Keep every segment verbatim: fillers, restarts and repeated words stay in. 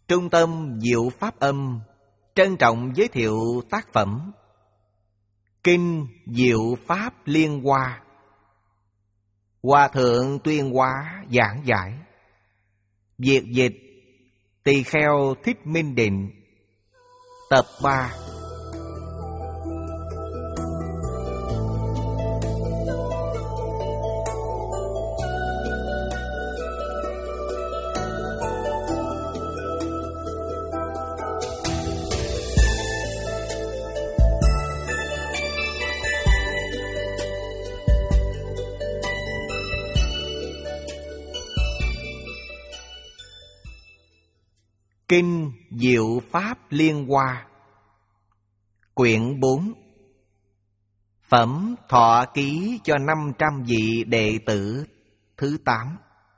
Trung tâm Diệu Pháp Âm trân trọng giới thiệu tác phẩm Kinh Diệu Pháp Liên Hoa, Hòa Thượng Tuyên Hóa giảng giải. Việt dịch Tỳ Kheo Thích Minh Định. Tập ba. Kinh Diệu Pháp Liên Hoa, quyển bốn. Phẩm Thọ Ký cho năm trăm vị đệ tử thứ tám.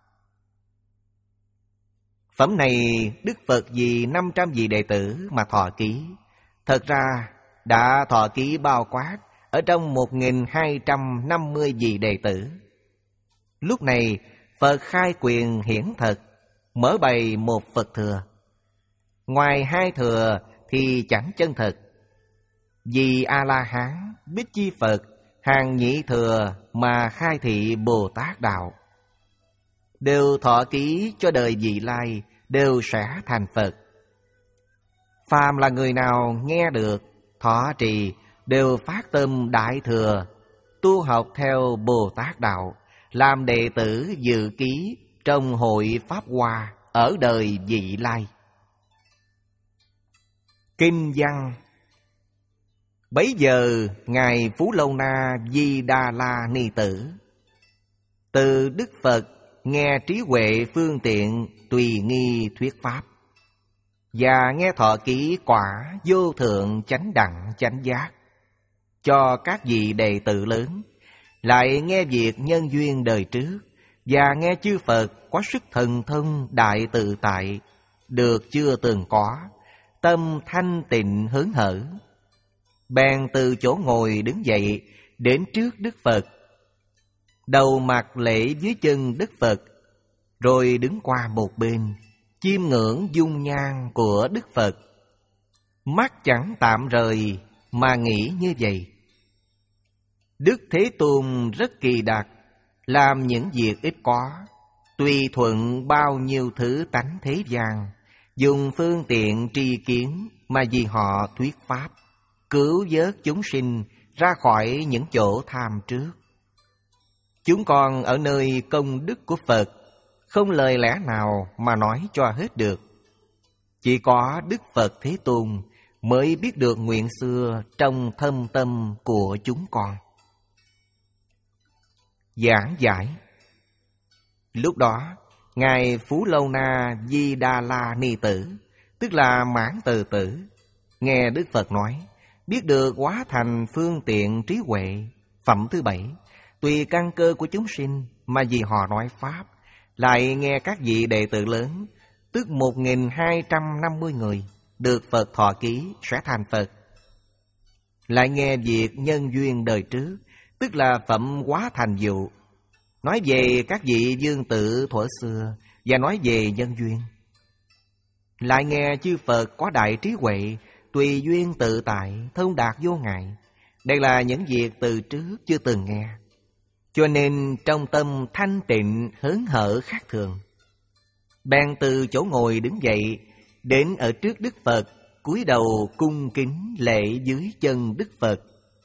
Phẩm này Đức Phật vì năm trăm vị đệ tử mà thọ ký. Thật ra đã thọ ký bao quát ở trong một nghìn hai trăm năm mươi vị đệ tử. Lúc này Phật khai quyền hiển thật, mở bày một Phật thừa. Ngoài hai thừa thì chẳng chân thật. Vì A-la-hán, Bích Chi Phật, hàng nhị thừa mà khai thị Bồ Tát Đạo, đều thọ ký cho đời vị lai, đều sẽ thành Phật. Phàm là người nào nghe được, thọ trì, đều phát tâm đại thừa, tu học theo Bồ Tát Đạo, làm đệ tử dự ký trong hội Pháp Hoa ở đời vị lai. Kinh văn. Bấy giờ Ngài Phú Lâu Na Di Đà La Ni Tử từ Đức Phật nghe trí huệ phương tiện tùy nghi thuyết pháp, và nghe thọ ký quả vô thượng chánh đẳng chánh giác cho các vị đệ tử lớn, lại nghe việc nhân duyên đời trước, và nghe chư Phật có sức thần thông đại tự tại được chưa từng có, tâm thanh tịnh hớn hở. Bèn từ chỗ ngồi đứng dậy đến trước Đức Phật, đầu mặt lễ dưới chân Đức Phật, rồi đứng qua một bên, chiêm ngưỡng dung nhan của Đức Phật. Mắt chẳng tạm rời mà nghĩ như vậy: Đức Thế Tôn rất kỳ đặc, làm những việc ít có, tùy thuận bao nhiêu thứ tánh thế gian, dùng phương tiện tri kiến mà vì họ thuyết pháp, cứu vớt chúng sinh ra khỏi những chỗ tham trước. Chúng con ở nơi công đức của Phật, không lời lẽ nào mà nói cho hết được. Chỉ có Đức Phật Thế Tôn mới biết được nguyện xưa trong thâm tâm của chúng con. Giảng giải. Lúc đó Ngài Phú Lâu Na Di Đà La Ni Tử, tức là Mãn Từ Tử, nghe Đức Phật nói, biết được hóa thành phương tiện trí huệ, phẩm thứ bảy, tùy căn cơ của chúng sinh mà vì họ nói pháp, lại nghe các vị đệ tử lớn, tức một nghìn hai trăm năm mươi người, được Phật thọ ký sẽ thành Phật. Lại nghe việc nhân duyên đời trước, tức là phẩm hóa thành dụ, nói về các vị vương tử thuở xưa, và nói về nhân duyên. Lại nghe chư Phật có đại trí huệ, tùy duyên tự tại, thông đạt vô ngại. Đây là những việc từ trước chưa từng nghe, cho nên trong tâm thanh tịnh hớn hở khác thường. Bèn từ chỗ ngồi đứng dậy, đến ở trước Đức Phật, cúi đầu cung kính lễ dưới chân Đức Phật.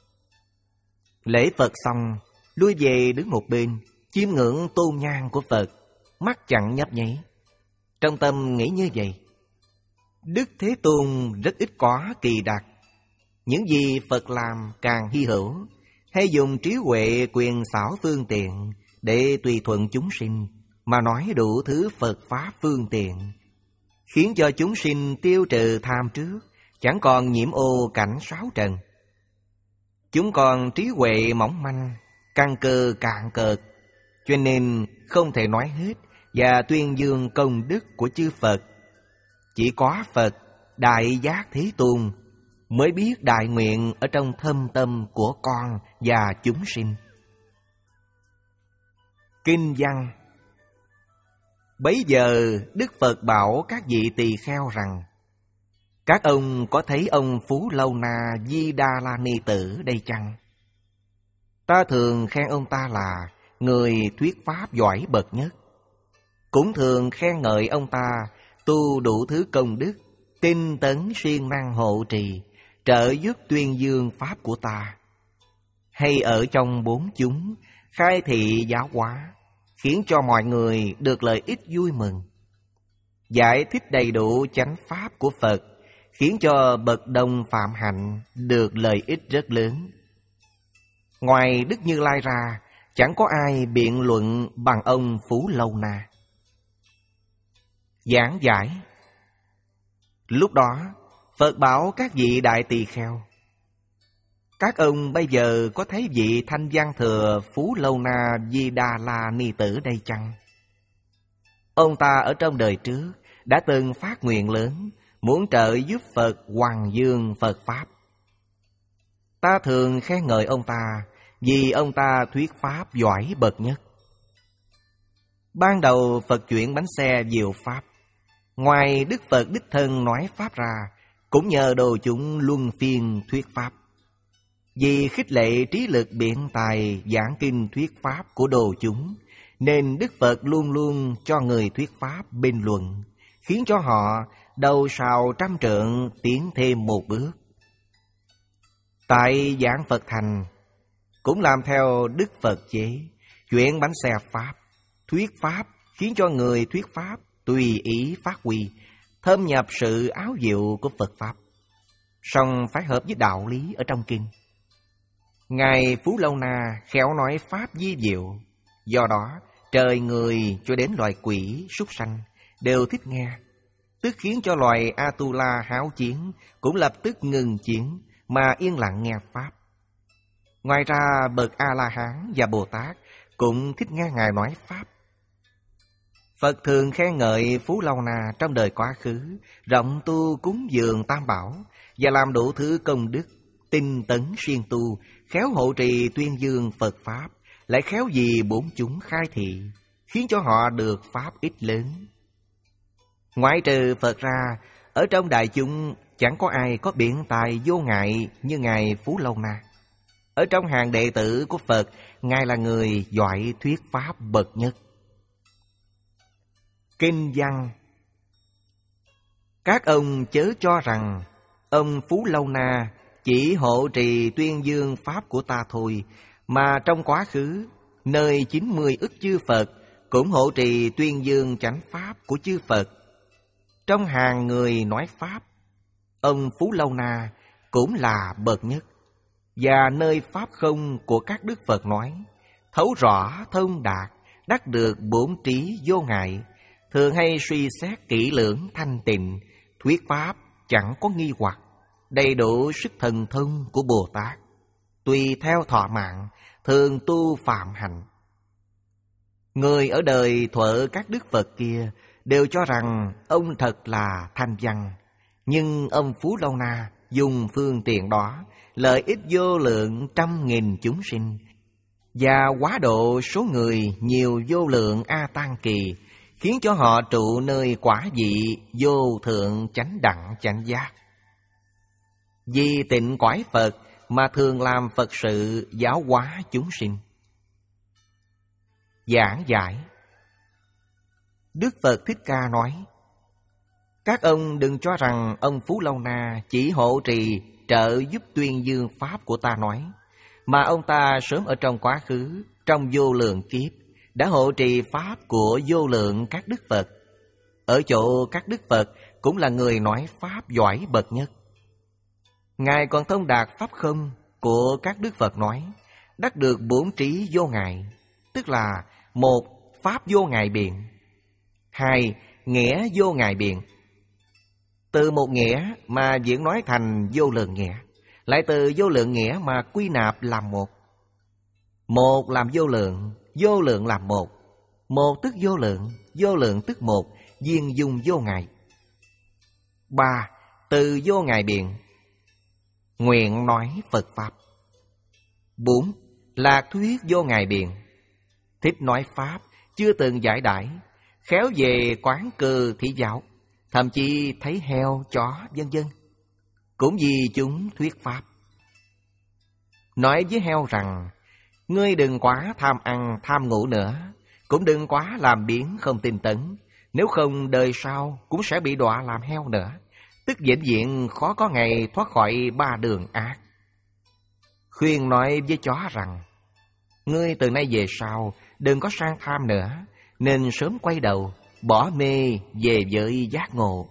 Lễ Phật xong, lui về đứng một bên, chiêm ngưỡng tôn nhan của Phật, mắt chẳng nhấp nháy. Trong tâm nghĩ như vậy: Đức Thế Tôn rất ít có kỳ đặc, những gì Phật làm càng hy hữu, hay dùng trí huệ quyền xảo phương tiện để tùy thuận chúng sinh mà nói đủ thứ Phật pháp phương tiện, khiến cho chúng sinh tiêu trừ tham trước, chẳng còn nhiễm ô cảnh sáu trần. Chúng còn trí huệ mỏng manh, căn cơ cạn cợt, cho nên không thể nói hết và tuyên dương công đức của chư Phật. Chỉ có Phật Đại Giác Thế Tôn mới biết đại nguyện ở trong thâm tâm của con và chúng sinh. Kinh văn. Bấy giờ Đức Phật bảo các vị tỳ kheo rằng: các ông có thấy ông Phú Lâu Na Di Đà La Ni Tử đây chăng? Ta thường khen ông ta là người thuyết pháp giỏi bậc nhất, cũng thường khen ngợi ông ta tu đủ thứ công đức, tinh tấn siêng năng hộ trì, trợ giúp tuyên dương pháp của ta, hay ở trong bốn chúng khai thị giáo hóa, khiến cho mọi người được lợi ích vui mừng, giải thích đầy đủ chánh pháp của Phật, khiến cho bậc đồng phạm hạnh được lợi ích rất lớn. Ngoài Đức Như Lai ra, chẳng có ai biện luận bằng ông Phú Lâu Na. Giảng giải. Lúc đó, Phật bảo các vị đại tỳ kheo: các ông bây giờ có thấy vị thanh văn thừa Phú Lâu Na Di Đà La Ni Tử đây chăng? Ông ta ở trong đời trước đã từng phát nguyện lớn, muốn trợ giúp Phật hoằng dương Phật Pháp. Ta thường khen ngợi ông ta vì ông ta thuyết pháp giỏi bậc nhất. Ban đầu Phật chuyển bánh xe diệu pháp, ngoài Đức Phật đích thân nói pháp ra, cũng nhờ đồ chúng luân phiên thuyết pháp. Vì khích lệ trí lực biện tài giảng kinh thuyết pháp của đồ chúng, nên Đức Phật luôn luôn cho người thuyết pháp bình luận, khiến cho họ đầu sào trăm trượng tiến thêm một bước. Tại giảng Phật thành, cũng làm theo Đức Phật chế, chuyển bánh xe pháp, thuyết pháp, khiến cho người thuyết pháp tùy ý phát huy, thâm nhập sự áo diệu của Phật Pháp, song phải hợp với đạo lý ở trong kinh. Ngài Phú Lâu Na khéo nói pháp di diệu, do đó trời người cho đến loài quỷ, súc sanh đều thích nghe, tức khiến cho loài Atula háo chiến cũng lập tức ngừng chiến mà yên lặng nghe pháp. Ngoài ra bậc A-la-hán và Bồ Tát cũng thích nghe Ngài nói pháp. Phật thường khen ngợi Phú Lâu Na trong đời quá khứ, rộng tu cúng dường tam bảo và làm đủ thứ công đức, tinh tấn siêng tu, khéo hộ trì tuyên dương Phật Pháp, lại khéo vì bốn chúng khai thị, khiến cho họ được pháp ích lớn. Ngoại trừ Phật ra, ở trong đại chúng chẳng có ai có biện tài vô ngại như Ngài Phú Lâu Na. Ở trong hàng đệ tử của Phật, Ngài là người giỏi thuyết pháp bậc nhất. Kinh văn. Các ông chớ cho rằng ông Phú Lâu Na chỉ hộ trì tuyên dương pháp của ta thôi, mà trong quá khứ, nơi chín mươi ức chư Phật cũng hộ trì tuyên dương chánh pháp của chư Phật. Trong hàng người nói pháp, ông Phú Lâu Na cũng là bậc nhất. Và nơi pháp không của các đức Phật nói, thấu rõ thông đạt, đắc được bổn trí vô ngại, thường hay suy xét kỹ lưỡng thanh tịnh, thuyết pháp chẳng có nghi hoặc, đầy đủ sức thần thông của Bồ Tát, tùy theo thọ mạng, thường tu phạm hạnh. Người ở đời thuở các đức Phật kia đều cho rằng ông thật là thanh văn, nhưng ông Phú Lâu Na dùng phương tiện đó lợi ích vô lượng trăm nghìn chúng sinh, và quá độ số người nhiều vô lượng A Tăng kỳ, khiến cho họ trụ nơi quả vị vô thượng chánh đẳng chánh giác. Vì tịnh cõi Phật mà thường làm Phật sự giáo hóa chúng sinh. Giảng giải. Đức Phật Thích Ca nói: các ông đừng cho rằng ông Phú Lâu Na chỉ hộ trì trợ giúp tuyên dương pháp của ta nói, mà ông ta sớm ở trong quá khứ, trong vô lượng kiếp đã hộ trì pháp của vô lượng các đức Phật. Ở chỗ các đức Phật cũng là người nói pháp giỏi bậc nhất. Ngài còn thông đạt pháp không của các đức Phật nói, đắc được bổn trí vô ngại, tức là một, pháp vô ngại biện; hai, nghĩa vô ngại biện. Từ một nghĩa mà diễn nói thành vô lượng nghĩa, lại từ vô lượng nghĩa mà quy nạp làm một. Một làm vô lượng, vô lượng làm một. Một tức vô lượng, vô lượng tức một, viên dung vô ngại. Ba, từ vô ngại biện, nguyện nói Phật Pháp. Bốn, lạc thuyết vô ngại biện, thích nói Pháp, chưa từng giải đãi, khéo về quán cư thị dạo, thậm chí thấy heo, chó, vân vân, cũng vì chúng thuyết pháp. Nói với heo rằng, ngươi đừng quá tham ăn, tham ngủ nữa, cũng đừng quá làm biếng không tinh tấn, nếu không đời sau cũng sẽ bị đọa làm heo nữa, tức vĩnh viễn khó có ngày thoát khỏi ba đường ác. Khuyên nói với chó rằng, ngươi từ nay về sau đừng có sang tham nữa, nên sớm quay đầu, bỏ mê về với giác ngộ.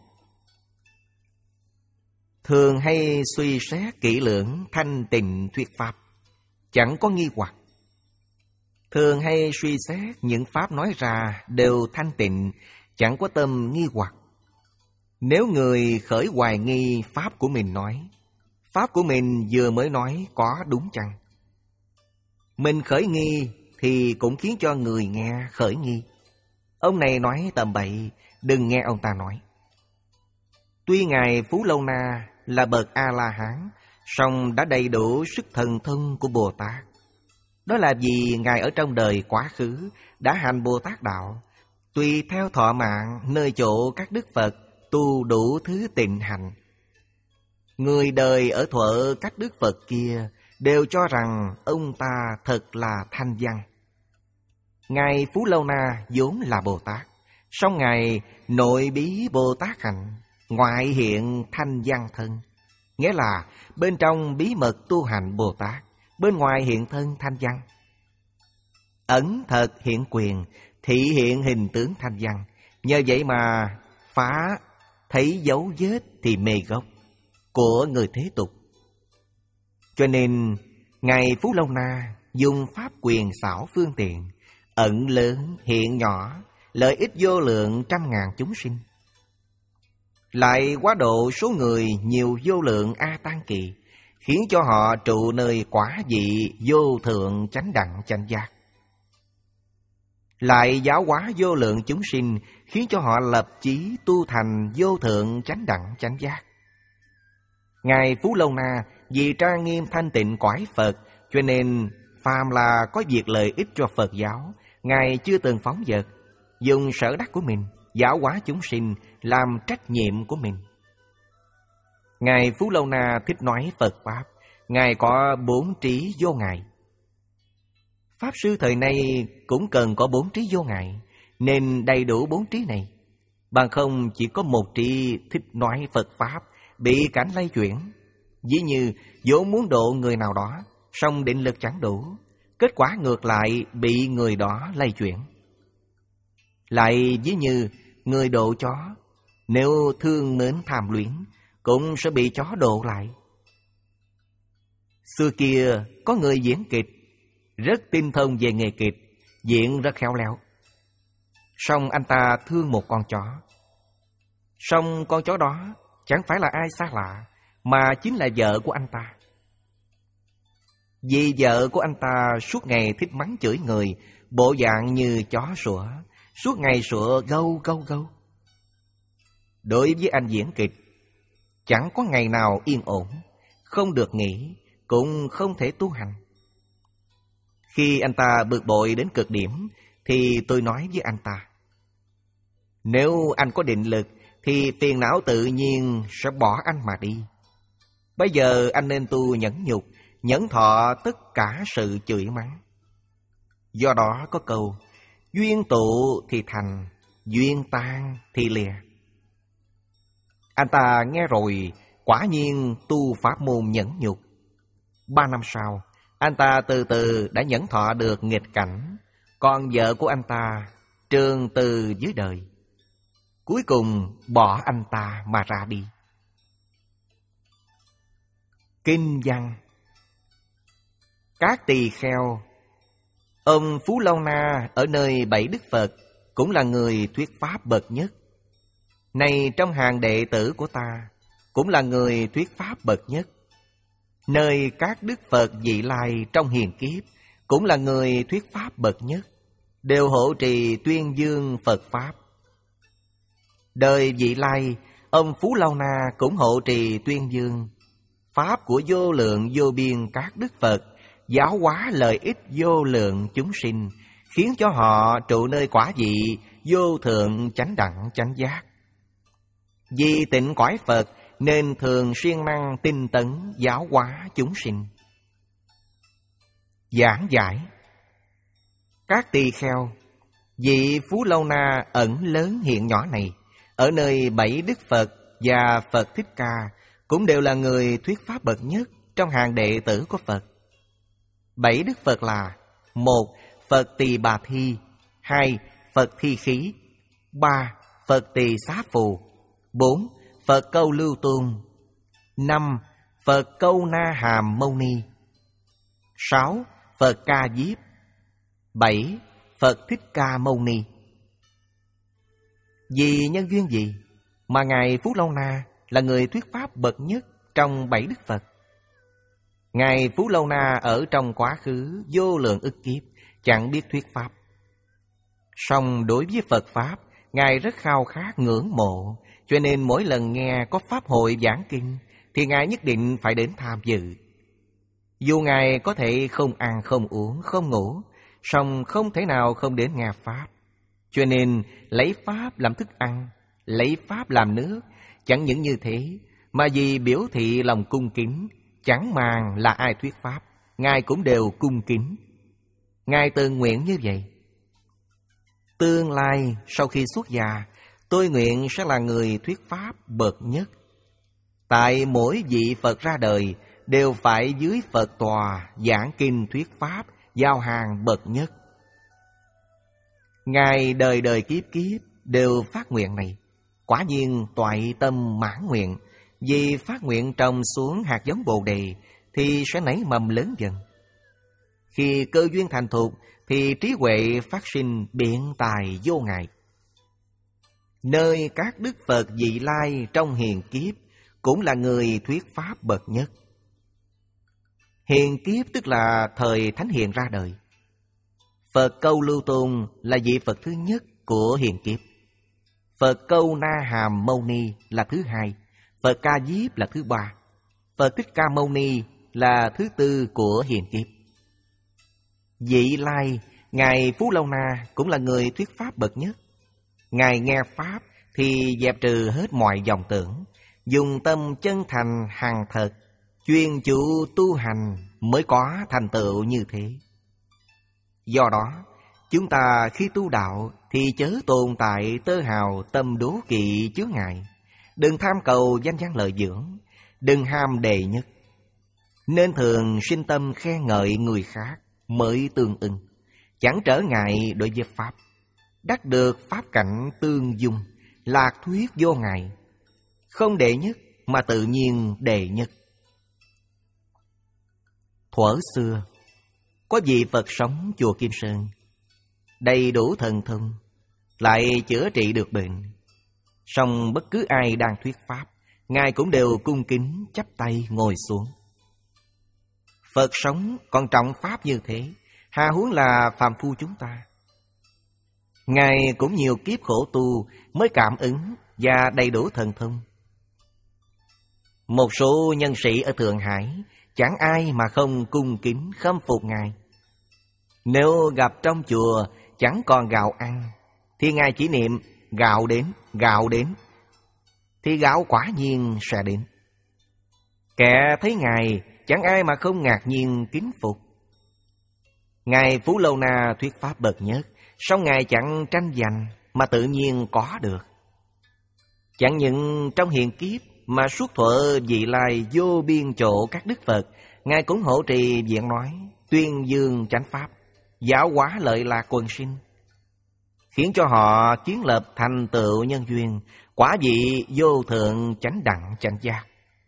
Thường hay suy xét kỹ lưỡng thanh tịnh thuyết pháp, chẳng có nghi hoặc. Thường hay suy xét những pháp nói ra đều thanh tịnh, chẳng có tâm nghi hoặc. Nếu người khởi hoài nghi pháp của mình nói, pháp của mình vừa mới nói có đúng chăng? Mình khởi nghi thì cũng khiến cho người nghe khởi nghi. Ông này nói tầm bậy, đừng nghe ông ta nói. Tuy Ngài Phú Lâu Na là bậc A-la-hán, song đã đầy đủ sức thần thông của Bồ Tát. Đó là vì Ngài ở trong đời quá khứ đã hành Bồ Tát đạo, tùy theo thọ mạng nơi chỗ các đức Phật tu đủ thứ tịnh hành. Người đời ở thuở các đức Phật kia đều cho rằng ông ta thật là thanh văn. Ngài Phú Lâu Na vốn là Bồ Tát, song Ngài nội bí Bồ Tát hạnh, ngoại hiện thanh văn thân, nghĩa là bên trong bí mật tu hành Bồ Tát, bên ngoài hiện thân thanh văn. Ẩn thật hiện quyền, thị hiện hình tướng thanh văn. Nhờ vậy mà phá thấy dấu vết thì mê gốc của người thế tục. Cho nên Ngài Phú Lâu Na dùng pháp quyền xảo phương tiện, ẩn lớn hiện nhỏ, lợi ích vô lượng trăm ngàn chúng sinh. Lại quá độ số người nhiều vô lượng A Tăng Kỳ, khiến cho họ trụ nơi quả vị vô thượng chánh đẳng chánh giác. Lại giáo hóa vô lượng chúng sinh, khiến cho họ lập chí tu thành vô thượng chánh đẳng chánh giác. Ngài Phú Lâu Na vì trang nghiêm thanh tịnh cõi Phật, cho nên phàm là có việc lợi ích cho Phật giáo, Ngài chưa từng phóng dật, dùng sở đắc của mình giáo hóa chúng sinh làm trách nhiệm của mình. Ngài Phú Lâu Na thích nói Phật pháp, Ngài có bốn trí vô ngại. Pháp sư thời nay cũng cần có bốn trí vô ngại, nên đầy đủ bốn trí này. Bằng không chỉ có một trí thích nói Phật pháp, bị cảnh lay chuyển. Ví như vốn muốn độ người nào đó, song định lực chẳng đủ, kết quả ngược lại bị người đó lay chuyển. Lại ví như người độ chó, nếu thương mến tham luyến, cũng sẽ bị chó độ lại. Xưa kia có người diễn kịch, rất tinh thông về nghề kịch, diễn rất khéo léo. Song anh ta thương một con chó. Song con chó đó chẳng phải là ai xa lạ, mà chính là vợ của anh ta. Vì vợ của anh ta suốt ngày thích mắng chửi người, bộ dạng như chó sủa, suốt ngày sủa gâu gâu gâu. Đối với anh diễn kịch, chẳng có ngày nào yên ổn, không được nghỉ, cũng không thể tu hành. Khi anh ta bực bội đến cực điểm, thì tôi nói với anh ta, nếu anh có định lực, thì phiền não tự nhiên sẽ bỏ anh mà đi. Bây giờ anh nên tu nhẫn nhục, nhẫn thọ tất cả sự chửi mắng. Do đó có câu, duyên tụ thì thành, duyên tan thì lìa. Anh ta nghe rồi, quả nhiên tu pháp môn nhẫn nhục. Ba năm sau, anh ta từ từ đã nhẫn thọ được nghịch cảnh, còn vợ của anh ta trường từ dưới đời. Cuối cùng bỏ anh ta mà ra đi. Kinh văn. Các tỳ kheo, ông Phú Lâu Na ở nơi bảy đức Phật cũng là người thuyết pháp bậc nhất. Này trong hàng đệ tử của ta, cũng là người thuyết pháp bậc nhất. Nơi các đức Phật vị lai trong hiền kiếp, cũng là người thuyết pháp bậc nhất, đều hộ trì tuyên dương Phật pháp. Đời vị lai, ông Phú Lâu Na cũng hộ trì tuyên dương pháp của vô lượng vô biên các đức Phật, giáo hóa lợi ích vô lượng chúng sinh, khiến cho họ trụ nơi quả vị vô thượng chánh đẳng chánh giác. Vì tịnh cõi Phật nên thường siêng năng tinh tấn giáo hóa chúng sinh. Giảng giải: các tỳ kheo, vị Phú Lâu Na ẩn lớn hiện nhỏ này ở nơi bảy Đức Phật và Phật Thích Ca cũng đều là người thuyết pháp bậc nhất trong hàng đệ tử của Phật. Bảy Đức Phật là: một. Phật Tỳ Bà Thi, hai. Phật Thi Khí, ba. Phật Tỳ Xá Phù, bốn. Phật Câu Lưu Tôn, năm. Phật Câu Na Hàm Mâu Ni, sáu. Phật Ca Diếp, bảy. Phật Thích Ca Mâu Ni. Vì nhân duyên gì mà Ngài Phú Lâu Na là người thuyết pháp bậc nhất trong bảy Đức Phật? Ngài Phú Lâu Na ở trong quá khứ vô lượng ức kiếp chẳng biết thuyết pháp. Song đối với Phật Pháp, Ngài rất khao khát ngưỡng mộ, cho nên mỗi lần nghe có Pháp hội giảng kinh thì Ngài nhất định phải đến tham dự. Dù Ngài có thể không ăn, không uống, không ngủ, song không thể nào không đến nghe Pháp. Cho nên lấy Pháp làm thức ăn, lấy Pháp làm nước. Chẳng những như thế, mà vì biểu thị lòng cung kính, chẳng màng là ai thuyết Pháp, Ngài cũng đều cung kính. Ngài tự nguyện như vậy: tương lai sau khi xuất gia, tôi nguyện sẽ là người thuyết Pháp bậc nhất. Tại mỗi vị Phật ra đời đều phải dưới Phật tòa giảng kinh thuyết Pháp, giao hàng bậc nhất. Ngài đời đời kiếp kiếp đều phát nguyện này. Quả nhiên toại tâm mãn nguyện. Vì phát nguyện trồng xuống hạt giống Bồ Đề thì sẽ nảy mầm lớn dần. Khi cơ duyên thành thục thì trí huệ phát sinh biện tài vô ngại. Nơi các Đức Phật vị lai trong hiền kiếp cũng là người thuyết Pháp bậc nhất. Hiền kiếp tức là thời Thánh Hiền ra đời. Phật Câu Lưu Tôn là vị Phật thứ nhất của hiền kiếp. Phật Câu Na Hàm Mâu Ni là thứ hai. Phật Ca Diếp là thứ ba. Phật Thích Ca Mâu Ni là thứ tư của hiền kiếp. Vị lai, Ngài Phú Lâu Na cũng là người thuyết Pháp bậc nhất. Ngài nghe Pháp thì dẹp trừ hết mọi vọng tưởng, dùng tâm chân thành hằng thật, chuyên chủ tu hành mới có thành tựu như thế. Do đó, chúng ta khi tu đạo thì chớ tồn tại tơ hào tâm đố kỵ chướng ngại. Đừng tham cầu danh văn lợi dưỡng, đừng ham đệ nhất. Nên thường sinh tâm khen ngợi người khác mới tương ưng, chẳng trở ngại đối với Pháp. Đắc được Pháp cảnh tương dung, lạc thuyết vô ngại. Không đệ nhất mà tự nhiên đệ nhất. Thuở xưa, có vị Phật sống chùa Kim Sơn, đầy đủ thần thông, lại chữa trị được bệnh. Song bất cứ ai đang thuyết Pháp, Ngài cũng đều cung kính chắp tay ngồi xuống. Phật sống còn trọng Pháp như thế, hà huống là phàm phu chúng ta. Ngài cũng nhiều kiếp khổ tu mới cảm ứng và đầy đủ thần thông. Một số nhân sĩ ở Thượng Hải chẳng ai mà không cung kính khâm phục Ngài. Nếu gặp trong chùa chẳng còn gạo ăn thì Ngài chỉ niệm gạo đến, gạo đến, thì gạo quả nhiên sẽ đến. Kẻ thấy Ngài chẳng ai mà không ngạc nhiên kính phục. Ngài Phú Lâu Na thuyết Pháp bậc nhất, song Ngài chẳng tranh giành mà tự nhiên có được. Chẳng những trong hiện kiếp mà suốt thuở vị lai vô biên chỗ các Đức Phật, Ngài cũng hộ trì viện nói, tuyên dương chánh Pháp, giáo hóa lợi lạc quần sinh, khiến cho họ kiến lập thành tựu nhân duyên, quả vị vô thượng chánh đẳng chánh giác.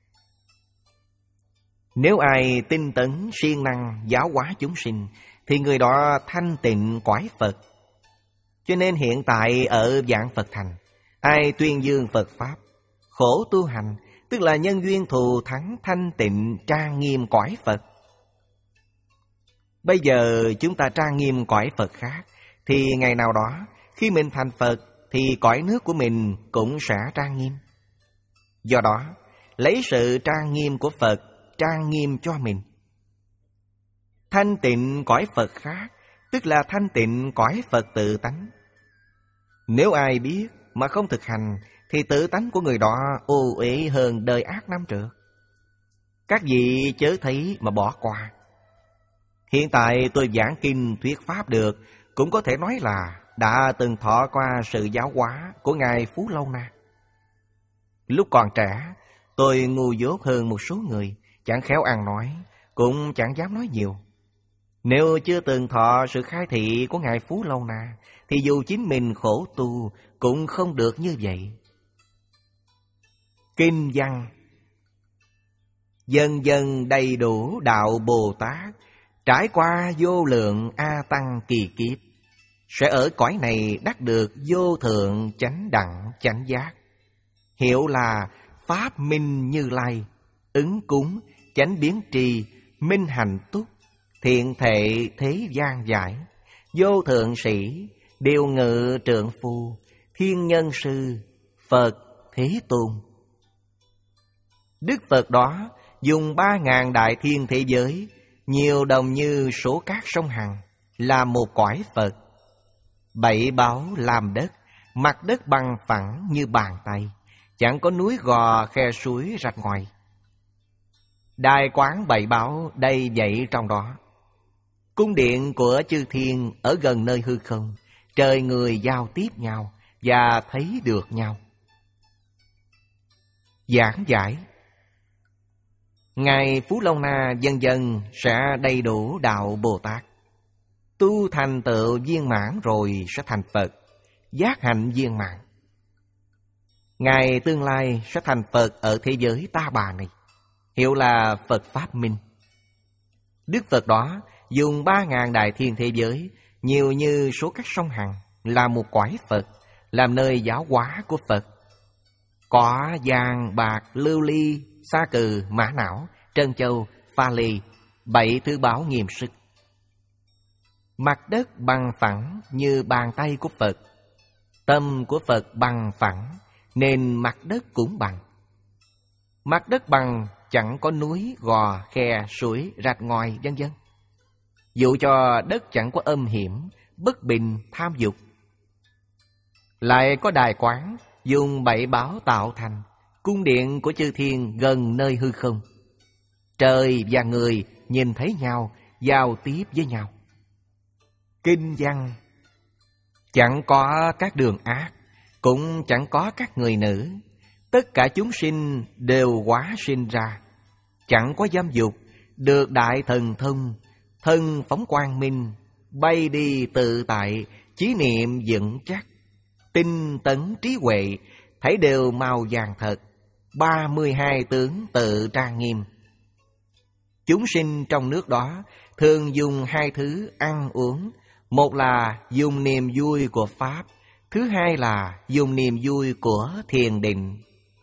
Nếu ai tinh tấn siêng năng giáo hóa chúng sinh thì người đó thanh tịnh cõi Phật. Cho nên hiện tại ở Vạn Phật Thành, ai tuyên dương Phật Pháp, khổ tu hành, tức là nhân duyên thù thắng thanh tịnh trang nghiêm cõi Phật. Bây giờ chúng ta trang nghiêm cõi Phật khác, thì ngày nào đó khi mình thành Phật thì cõi nước của mình cũng sẽ trang nghiêm. Do đó, lấy sự trang nghiêm của Phật trang nghiêm cho mình. Thanh tịnh cõi Phật khác, tức là thanh tịnh cõi Phật tự tánh. Nếu ai biết mà không thực hành thì tự tánh của người đó ô uế hơn đời ác năm trước. Các vị chớ thấy mà bỏ qua. Hiện tại tôi giảng kinh thuyết pháp được, cũng có thể nói là đã từng thọ qua sự giáo hóa của Ngài Phú Lâu Na. Lúc còn trẻ, tôi ngu dốt hơn một số người, chẳng khéo ăn nói, cũng chẳng dám nói nhiều. Nếu chưa từng thọ sự khai thị của Ngài Phú Lâu Na, thì dù chính mình khổ tu cũng không được như vậy. Kinh văn: dần dần đầy đủ đạo Bồ Tát, trải qua vô lượng A Tăng kỳ kiếp, sẽ ở cõi này đắc được vô thượng chánh đẳng chánh giác. Hiệu là Pháp Minh Như Lai, ứng cúng, chánh biến trì, minh hành túc, thiện thệ thế gian giải, vô thượng sĩ, điều ngự trượng phu, thiên nhân sư, Phật Thế Tôn. Đức Phật đó dùng ba ngàn đại thiên thế giới, nhiều đồng như số cát sông Hằng, là một cõi Phật. Bảy báu làm đất, mặt đất bằng phẳng như bàn tay, chẳng có núi gò khe suối rạch ngoài. Đài quán bảy báu đầy dậy trong đó. Cung điện của chư thiên ở gần nơi hư không, trời người giao tiếp nhau và thấy được nhau. Giảng giải: Ngài Phú Lâu Na dần dần sẽ đầy đủ đạo Bồ Tát, tu thành tựu viên mãn rồi sẽ thành Phật, giác hạnh viên mãn. Ngài tương lai sẽ thành Phật ở thế giới Ta Bà này, hiệu là Phật Pháp Minh. Đức Phật đó dùng ba ngàn đại thiên thế giới, nhiều như số các sông Hằng, là một cõi Phật, làm nơi giáo hóa của Phật. Có vàng, bạc, lưu ly, sa cừ, mã não, trân châu, pha lê, bảy thứ báu nghiêm sức. Mặt đất bằng phẳng như bàn tay của Phật. Tâm của Phật bằng phẳng, nên mặt đất cũng bằng. Mặt đất bằng, chẳng có núi, gò, khe, suối, rạch ngòi, vân vân. Dụ cho đất chẳng có âm hiểm, bất bình, tham dục. Lại có đài quán, dùng bảy báu tạo thành, cung điện của chư thiên gần nơi hư không. Trời và người nhìn thấy nhau, giao tiếp với nhau. Kinh văn: chẳng có các đường ác, cũng chẳng có các người nữ. Tất cả chúng sinh đều hóa sinh ra. Chẳng có dâm dục, được đại thần thông, thân phóng quang minh, bay đi tự tại, chí niệm vững chắc, tinh tấn trí huệ, thấy đều màu vàng thật, ba mươi hai tướng tự trang nghiêm. Chúng sinh trong nước đó thường dùng hai thứ ăn uống, một là dùng niềm vui của Pháp, thứ hai là dùng niềm vui của thiền định.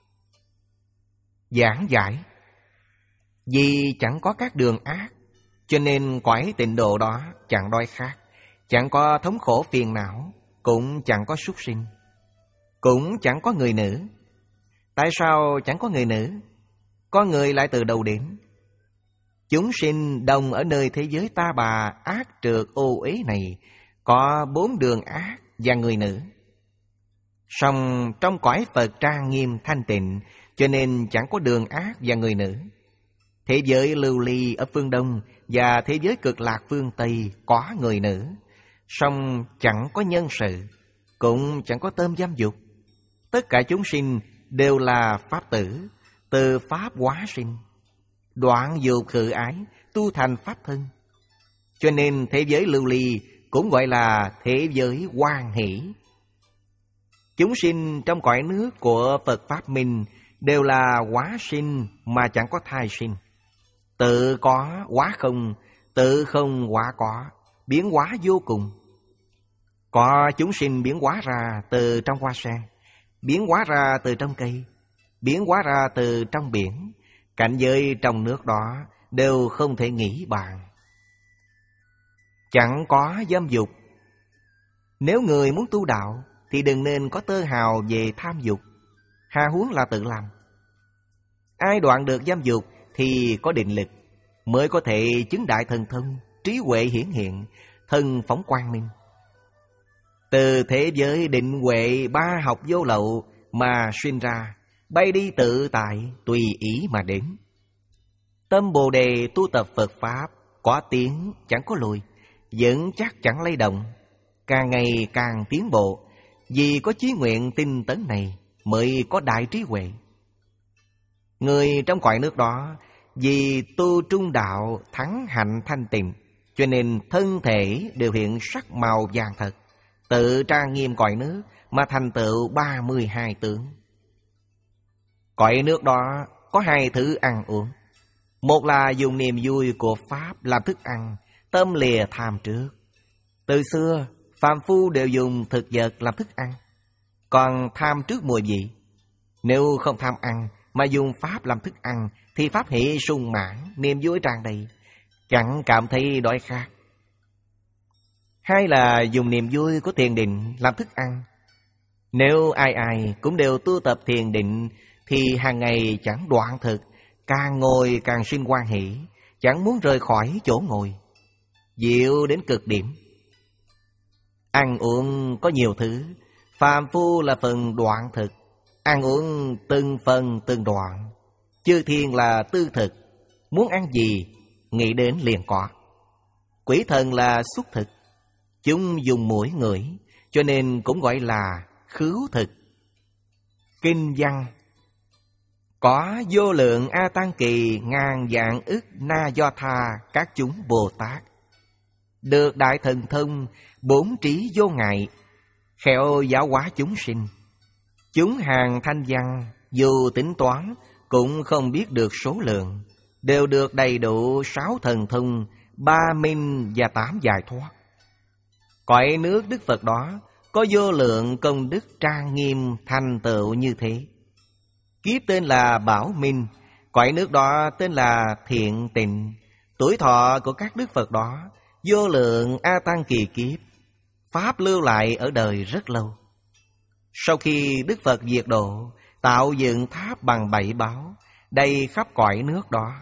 Giảng giải: vì chẳng có các đường ác, cho nên cõi tịnh độ đó chẳng đói khát, chẳng có thống khổ phiền não, cũng chẳng có súc sinh, cũng chẳng có người nữ. Tại sao chẳng có người nữ? Có người lại từ đâu đến? Chúng sinh đồng ở nơi thế giới Ta Bà ác trượt ô uế này, có bốn đường ác và người nữ. Song trong cõi Phật trang nghiêm thanh tịnh, cho nên chẳng có đường ác và người nữ. Thế giới lưu ly ở phương Đông và thế giới cực lạc phương Tây có người nữ, song chẳng có nhân sự, cũng chẳng có tôm dâm dục. Tất cả chúng sinh đều là Pháp tử, từ Pháp hóa sinh, đoạn dục khử ái, tu thành Pháp thân. Cho nên thế giới lưu ly cũng gọi là thế giới hoan hỷ. Chúng sinh trong cõi nước của Phật Pháp Minh đều là hóa sinh mà chẳng có thai sinh. Tự có hóa không, tự không hóa có, biến hóa vô cùng. Có chúng sinh biến hóa ra từ trong hoa sen, biến hóa ra từ trong cây, biến hóa ra từ trong biển. Cảnh giới trong nước đó đều không thể nghĩ bàn. Chẳng có dâm dục. Nếu người muốn tu đạo thì đừng nên có tơ hào về tham dục, hà huống là tự làm. Ai đoạn được dâm dục thì có định lực, mới có thể chứng đại thần thông, trí huệ hiển hiện, thân phóng quang minh. Từ thế giới định huệ ba học vô lậu mà sinh ra, bay đi tự tại, tùy ý mà đến. Tâm Bồ Đề tu tập Phật Pháp, có tiến chẳng có lùi, vững chắc chẳng lay động, càng ngày càng tiến bộ. Vì có chí nguyện tinh tấn này mới có đại trí huệ. Người trong cõi nước đó vì tu trung đạo thắng hạnh thanh tịnh, cho nên thân thể đều hiện sắc màu vàng thật, tự trang nghiêm cõi nước mà thành tựu ba mươi hai tướng. Cõi nước đó có hai thứ ăn uống. Một là dùng niềm vui của Pháp làm thức ăn, tâm lìa tham trước. Từ xưa phàm phu đều dùng thực vật làm thức ăn, còn tham trước mùi vị. Nếu không tham ăn mà dùng Pháp làm thức ăn thì Pháp hỷ sung mãn, niềm vui tràn đầy, chẳng cảm thấy đói khát. Hai là dùng niềm vui của thiền định làm thức ăn. Nếu ai ai cũng đều tu tập thiền định thì hàng ngày chẳng đoạn thực, càng ngồi càng sinh hoan hỷ, chẳng muốn rời khỏi chỗ ngồi, diệu đến cực điểm. Ăn uống có nhiều thứ, phàm phu là phần đoạn thực, ăn uống từng phần từng đoạn. Chư thiên là tư thực, muốn ăn gì nghĩ đến liền có. Quỷ thần là xúc thực, chúng dùng mũi ngửi, cho nên cũng gọi là khứu thực. Kinh văn: có vô lượng A Tăng Kỳ, ngàn vạn ức Na Do Tha các chúng Bồ Tát, được đại thần thông, bốn trí vô ngại, khéo giáo hóa chúng sinh. Chúng hàng thanh văn, dù tính toán cũng không biết được số lượng, đều được đầy đủ sáu thần thông, ba minh và tám giải thoát. Cõi nước Đức Phật đó có vô lượng công đức trang nghiêm thành tựu như thế. Kiếp tên là Bảo Minh, cõi nước đó tên là Thiện Tịnh. Tuổi thọ của các Đức Phật đó vô lượng A Tăng Kỳ kiếp, Pháp lưu lại ở đời rất lâu. Sau khi Đức Phật diệt độ, tạo dựng tháp bằng bảy báo, đầy khắp cõi nước đó.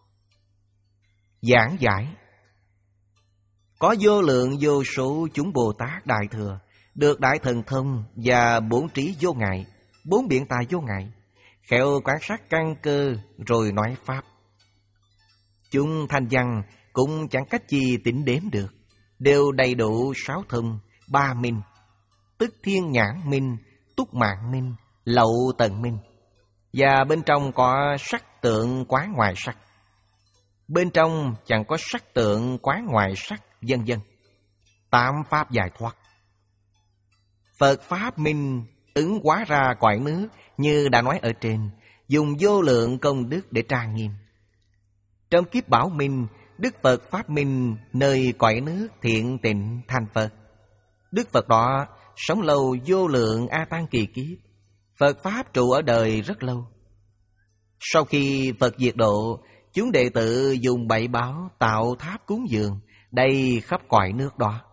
Giảng giải: có vô lượng vô số chúng Bồ Tát Đại Thừa, được đại thần thông và bốn trí vô ngại, bốn biện tài vô ngại, khéo quan sát căn cơ rồi nói Pháp. Chúng thanh văn cũng chẳng cách chi tính đếm được, đều đầy đủ sáu thông, ba minh, tức thiên nhãn minh, túc mạng minh, lậu tận minh. Và bên trong có sắc tượng quán ngoài sắc, bên trong chẳng có sắc tượng quán ngoài sắc, vân vân. Tám pháp giải thoát. Phật Pháp minh ứng hóa ra cõi nước như đã nói ở trên, dùng vô lượng công đức để trang nghiêm. Trong kiếp Bảo Minh, Đức Phật Pháp minh nơi cõi nước Thiện Tịnh thành Phật. Đức Phật đó sống lâu vô lượng A Tăng Kỳ kiếp, Phật Pháp trụ ở đời rất lâu. Sau khi Phật diệt độ, chúng đệ tử dùng bảy báo tạo tháp cúng dường đầy khắp cõi nước đó.